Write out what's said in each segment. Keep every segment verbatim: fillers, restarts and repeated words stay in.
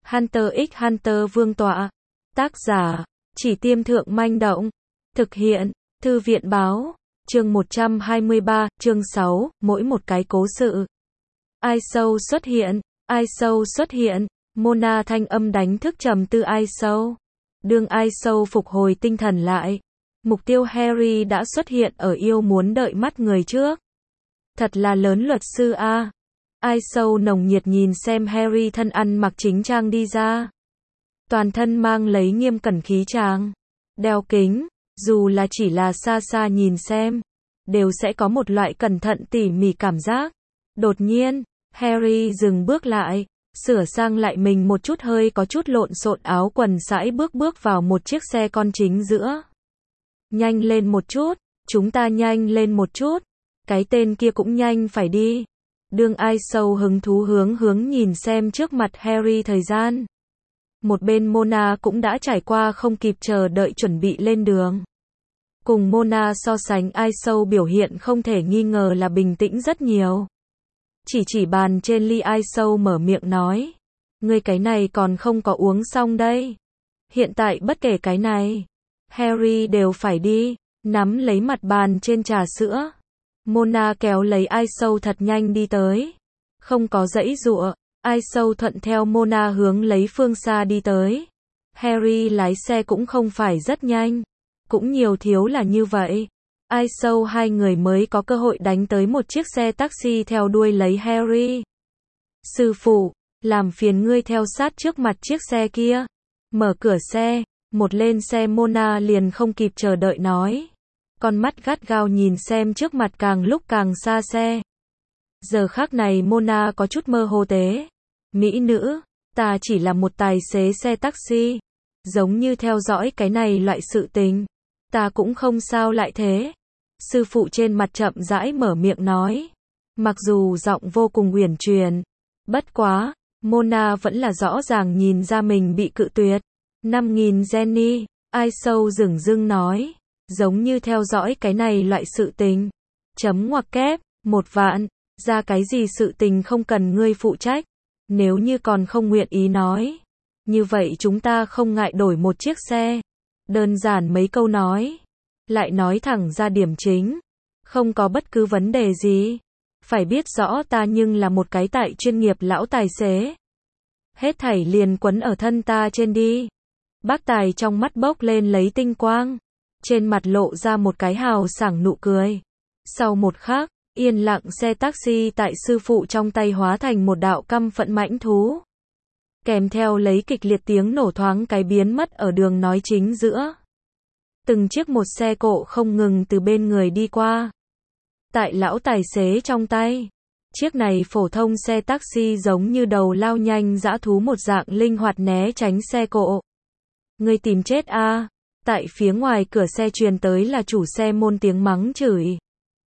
Hunter x Hunter Vương tọa. Tác giả, Chỉ Tiêm Thượng Manh Động. Thực hiện, Thư viện Báo. Chương một trăm hai mươi ba, chương sáu, mỗi một cái cố sự. Ai Sâu xuất hiện, Ai Sâu xuất hiện, Mona thanh âm đánh thức trầm tư Ai Sâu. Đương Ai Sâu phục hồi tinh thần lại. Mục tiêu Harry đã xuất hiện ở yêu muốn đợi mắt người trước. Thật là lớn luật sư a. Ai Sâu nồng nhiệt nhìn xem Harry thân ăn mặc chính trang đi ra. Toàn thân mang lấy nghiêm cẩn khí tráng. Đeo kính, dù là chỉ là xa xa nhìn xem, đều sẽ có một loại cẩn thận tỉ mỉ cảm giác. Đột nhiên, Harry dừng bước lại, sửa sang lại mình một chút hơi có chút lộn xộn áo quần sãi bước bước vào một chiếc xe con chính giữa. Nhanh lên một chút, chúng ta nhanh lên một chút, cái tên kia cũng nhanh phải đi. Đương Ai Sâu hứng thú hướng hướng nhìn xem trước mặt Harry thời gian. Một bên Mona cũng đã trải qua không kịp chờ đợi chuẩn bị lên đường. Cùng Mona so sánh Ai Sâu biểu hiện không thể nghi ngờ là bình tĩnh rất nhiều. Chỉ chỉ bàn trên ly Ai Sâu mở miệng nói. Ngươi cái này còn không có uống xong đây. Hiện tại bất kể cái này, Harry đều phải đi, nắm lấy mặt bàn trên trà sữa. Mona kéo lấy Ai Sâu thật nhanh đi tới. Không có giãy giụa, Ai Sâu thuận theo Mona hướng lấy phương xa đi tới. Harry lái xe cũng không phải rất nhanh, cũng nhiều thiếu là như vậy. Ai Sâu hai người mới có cơ hội đánh tới một chiếc xe taxi theo đuôi lấy Harry. Sư phụ, làm phiền ngươi theo sát trước mặt chiếc xe kia. Mở cửa xe, một lên xe Mona liền không kịp chờ đợi nói. Con mắt gắt gao nhìn xem trước mặt càng lúc càng xa xe. Giờ khắc này Mona có chút mơ hồ tế. Mỹ nữ, ta chỉ là một tài xế xe taxi. Giống như theo dõi cái này loại sự tình. Ta cũng không sao lại thế. Sư phụ trên mặt chậm rãi mở miệng nói. Mặc dù giọng vô cùng uyển chuyển. Bất quá, Mona vẫn là rõ ràng nhìn ra mình bị cự tuyệt. năm nghìn Jenny, Ai Sâu dửng dưng nói. Giống như theo dõi cái này loại sự tình. Chấm ngoặc kép, một vạn, ra cái gì sự tình không cần ngươi phụ trách. Nếu như còn không nguyện ý nói. Như vậy chúng ta không ngại đổi một chiếc xe. Đơn giản mấy câu nói. Lại nói thẳng ra điểm chính. Không có bất cứ vấn đề gì. Phải biết rõ ta nhưng là một cái tại chuyên nghiệp lão tài xế. Hết thảy liền quấn ở thân ta trên đi. Bác tài trong mắt bốc lên lấy tinh quang. Trên mặt lộ ra một cái hào sảng nụ cười. Sau một khắc, yên lặng xe taxi tại sư phụ trong tay hóa thành một đạo căm phẫn mãnh thú. Kèm theo lấy kịch liệt tiếng nổ thoáng cái biến mất ở đường nói chính giữa. Từng chiếc một xe cộ không ngừng từ bên người đi qua. Tại lão tài xế trong tay, chiếc này phổ thông xe taxi giống như đầu lao nhanh dã thú một dạng linh hoạt né tránh xe cộ. Ngươi tìm chết a. À? Tại phía ngoài cửa xe truyền tới là chủ xe Môn tiếng mắng chửi.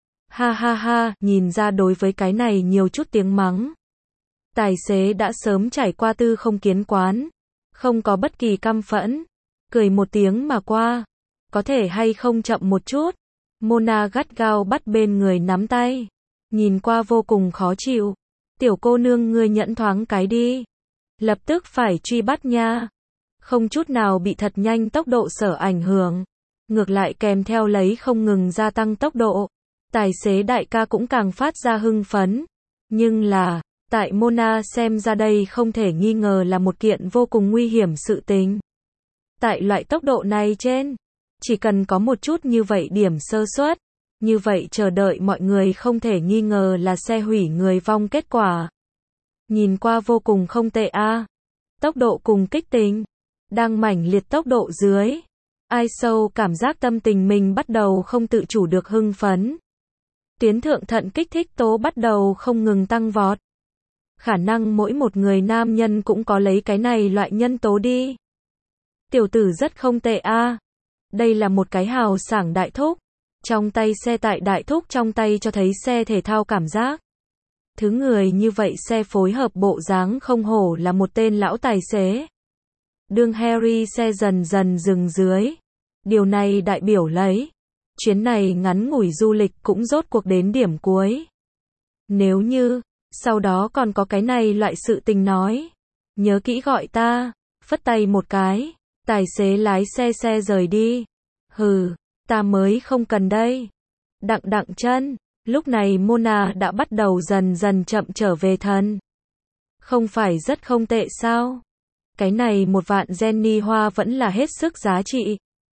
Ha ha ha, nhìn ra đối với cái này nhiều chút tiếng mắng. Tài xế đã sớm trải qua tư không kiến quán. Không có bất kỳ căm phẫn. Cười một tiếng mà qua. Có thể hay không chậm một chút. Mona gắt gao bắt bên người nắm tay. Nhìn qua vô cùng khó chịu. Tiểu cô nương ngươi nhẫn thoáng cái đi. Lập tức phải truy bắt nha. Không chút nào bị thật nhanh tốc độ sở ảnh hưởng. Ngược lại kèm theo lấy không ngừng gia tăng tốc độ. Tài xế đại ca cũng càng phát ra hưng phấn. Nhưng là, tại Mona xem ra đây không thể nghi ngờ là một kiện vô cùng nguy hiểm sự tình. Tại loại tốc độ này trên, chỉ cần có một chút như vậy điểm sơ suất, như vậy chờ đợi mọi người không thể nghi ngờ là xe hủy người vong kết quả. Nhìn qua vô cùng không tệ a. À. Tốc độ cùng kích tình, đang mãnh liệt tốc độ dưới. Ai Sâu cảm giác tâm tình mình bắt đầu không tự chủ được hưng phấn. Tuyến thượng thận kích thích tố bắt đầu không ngừng tăng vọt. Khả năng mỗi một người nam nhân cũng có lấy cái này loại nhân tố đi. Tiểu tử rất không tệ a. À. Đây là một cái hào sảng đại thúc. Trong tay xe tại đại thúc trong tay cho thấy xe thể thao cảm giác. Thứ người như vậy xe phối hợp bộ dáng không hổ là một tên lão tài xế. Đương Harry xe dần dần dừng dưới. Điều này đại biểu lấy. Chuyến này ngắn ngủi du lịch cũng rốt cuộc đến điểm cuối. Nếu như, sau đó còn có cái này loại sự tình nói. nhớ kỹ gọi ta, phất tay một cái, tài xế lái xe xe rời đi. Hừ, ta mới không cần đây. Đặng đặng chân, lúc này Mona đã bắt đầu dần dần chậm trở về thần. Không phải rất không tệ sao? Cái này một vạn Jenny hoa vẫn là hết sức giá trị.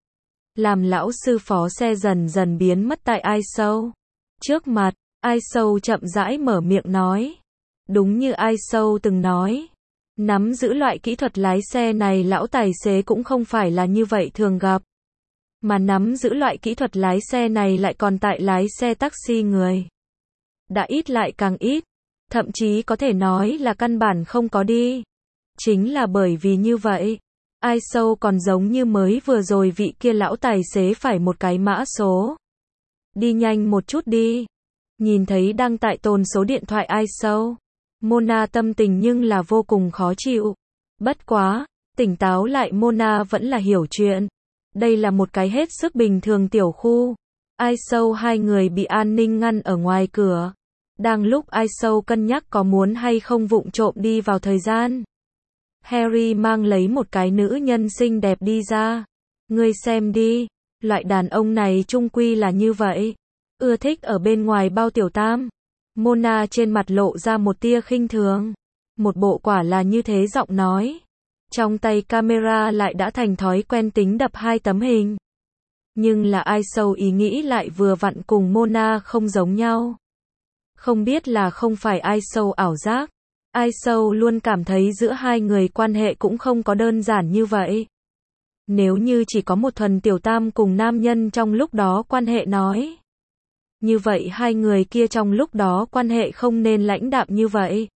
Làm lão sư phó xe dần dần biến mất tại Ai Sâu. Trước mặt, Ai Sâu chậm rãi mở miệng nói. Đúng như Ai Sâu từng nói. Nắm giữ loại kỹ thuật lái xe này lão tài xế cũng không phải là như vậy thường gặp. Mà nắm giữ loại kỹ thuật lái xe này lại còn tại lái xe taxi người. Đã ít lại càng ít. Thậm chí có thể nói là căn bản không có đi. Chính là bởi vì như vậy. Ai Sâu còn giống như mới vừa rồi vị kia lão tài xế phải một cái mã số. Đi nhanh một chút đi. Nhìn thấy đăng tại tồn số điện thoại Ai Sâu. Mona tâm tình nhưng là vô cùng khó chịu. Bất quá, tỉnh táo lại Mona vẫn là hiểu chuyện. Đây là một cái hết sức bình thường tiểu khu. Ai Sâu hai người bị an ninh ngăn ở ngoài cửa. Đang lúc Ai Sâu cân nhắc có muốn hay không vụng trộm đi vào thời gian. Harry mang lấy một cái nữ nhân xinh đẹp đi ra. Ngươi xem đi, loại đàn ông này chung quy là như vậy. Ưa thích ở bên ngoài bao tiểu tam. Mona trên mặt lộ ra một tia khinh thường. Một bộ quả là như thế giọng nói. Trong tay camera lại đã thành thói quen tính đập hai tấm hình. Nhưng là Ai Sâu ý nghĩ lại vừa vặn cùng Mona không giống nhau. Không biết là không phải Ai Sâu ảo giác. Ai Sâu luôn cảm thấy giữa hai người quan hệ cũng không có đơn giản như vậy. Nếu như chỉ có một thuần tiểu tam cùng nam nhân trong lúc đó quan hệ nói. Như vậy hai người kia trong lúc đó quan hệ không nên lãnh đạm như vậy.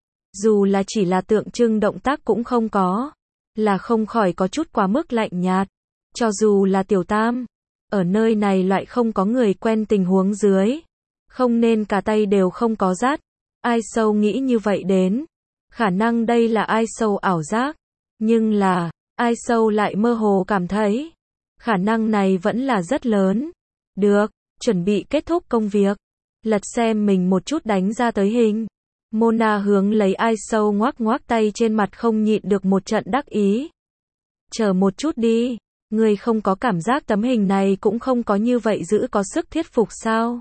Dù là chỉ là tượng trưng động tác cũng không có. Là không khỏi có chút quá mức lạnh nhạt. Cho dù là tiểu tam. Ở nơi này loại không có người quen tình huống dưới. Không nên cả tay đều không có rát. Ai Sâu nghĩ như vậy đến. Khả năng đây là Ai Sâu ảo giác. Nhưng là, Ai Sâu lại mơ hồ cảm thấy. Khả năng này vẫn là rất lớn. Được, chuẩn bị kết thúc công việc. Lật xem mình một chút đánh ra tới hình. Mona hướng lấy Ai Sâu ngoác ngoác tay trên mặt không nhịn được một trận đắc ý. Chờ một chút đi. Người không có cảm giác tấm hình này cũng không có như vậy giữ có sức thuyết phục sao?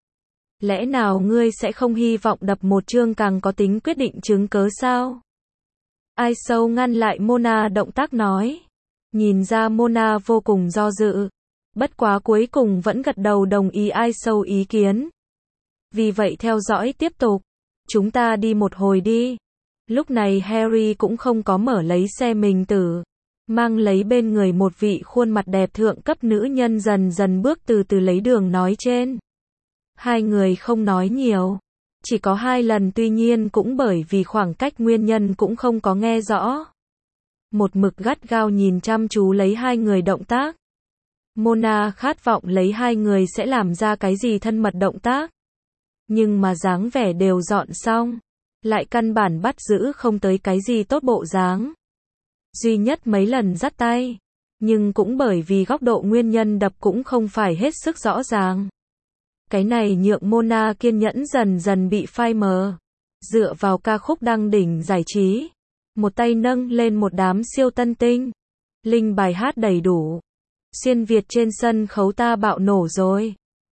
Lẽ nào ngươi sẽ không hy vọng đập một chương càng có tính quyết định chứng cớ sao? Ai Sâu ngăn lại Mona động tác nói. Nhìn ra Mona vô cùng do dự. Bất quá cuối cùng vẫn gật đầu đồng ý Ai Sâu ý kiến. Vì vậy theo dõi tiếp tục. Chúng ta đi một hồi đi. Lúc này Harry cũng không có mở lấy xe mình tử. Mang lấy bên người một vị khuôn mặt đẹp thượng cấp nữ nhân dần dần bước từ từ lấy đường nói trên. Hai người không nói nhiều. Chỉ có hai lần tuy nhiên cũng bởi vì khoảng cách nguyên nhân cũng không có nghe rõ. Một mực gắt gao nhìn chăm chú lấy hai người động tác. Mona khát vọng lấy hai người sẽ làm ra cái gì thân mật động tác. Nhưng mà dáng vẻ đều dọn xong. Lại căn bản bắt giữ không tới cái gì tốt bộ dáng. Duy nhất mấy lần dắt tay. Nhưng cũng bởi vì góc độ nguyên nhân đập cũng không phải hết sức rõ ràng. Cái này nhượng Mona kiên nhẫn dần dần bị phai mờ. Dựa vào ca khúc đăng đỉnh giải trí. Một tay nâng lên một đám siêu tân tinh. Linh bài hát đầy đủ. Xuyên Việt trên sân khấu ta bạo nổ rồi.